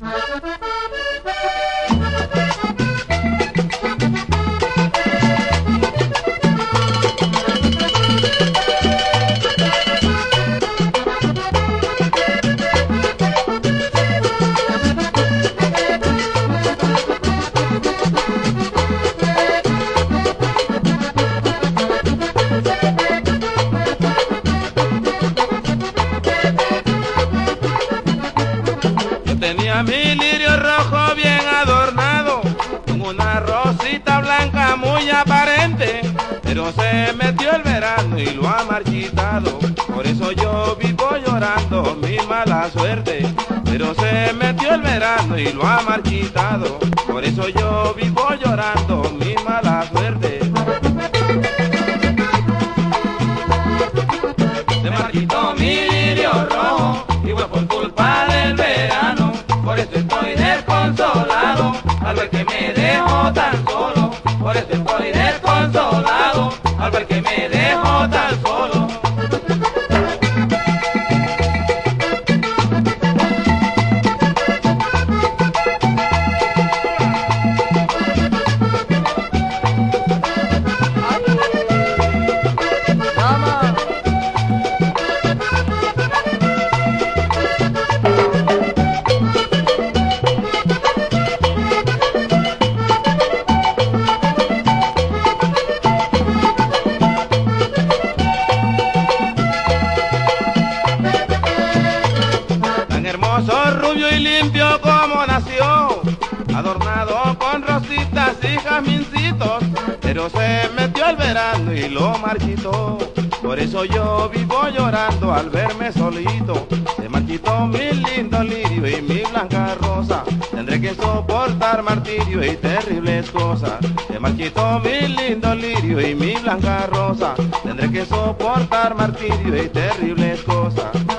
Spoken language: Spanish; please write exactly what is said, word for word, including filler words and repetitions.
Tenía mi lirio rojo bien adornado, con una rosita blanca muy aparente, pero se metió el verano y lo ha marchitado, por eso yo vivo llorando mi mala suerte. Pero se metió el verano y lo ha marchitado, por eso yo vivo llorando mi mala suerte. Se marchitó mi lirio rojo y fue por culpa del verano. Por eso estoy desconsolado, al ver que me dejo tan solo. Por eso estoy desconsolado, al ver que me dejo tan solo. Hermoso, rubio y limpio como nació, adornado con rositas y jazmincitos, pero se metió el verano y lo marchitó. Por eso yo vivo llorando al verme solito. Se marchitó mi lindo lirio y mi blanca rosa, tendré que soportar martirio y terribles cosas. Se marchitó mi lindo lirio y mi blanca rosa, tendré que soportar martirio y terribles cosas.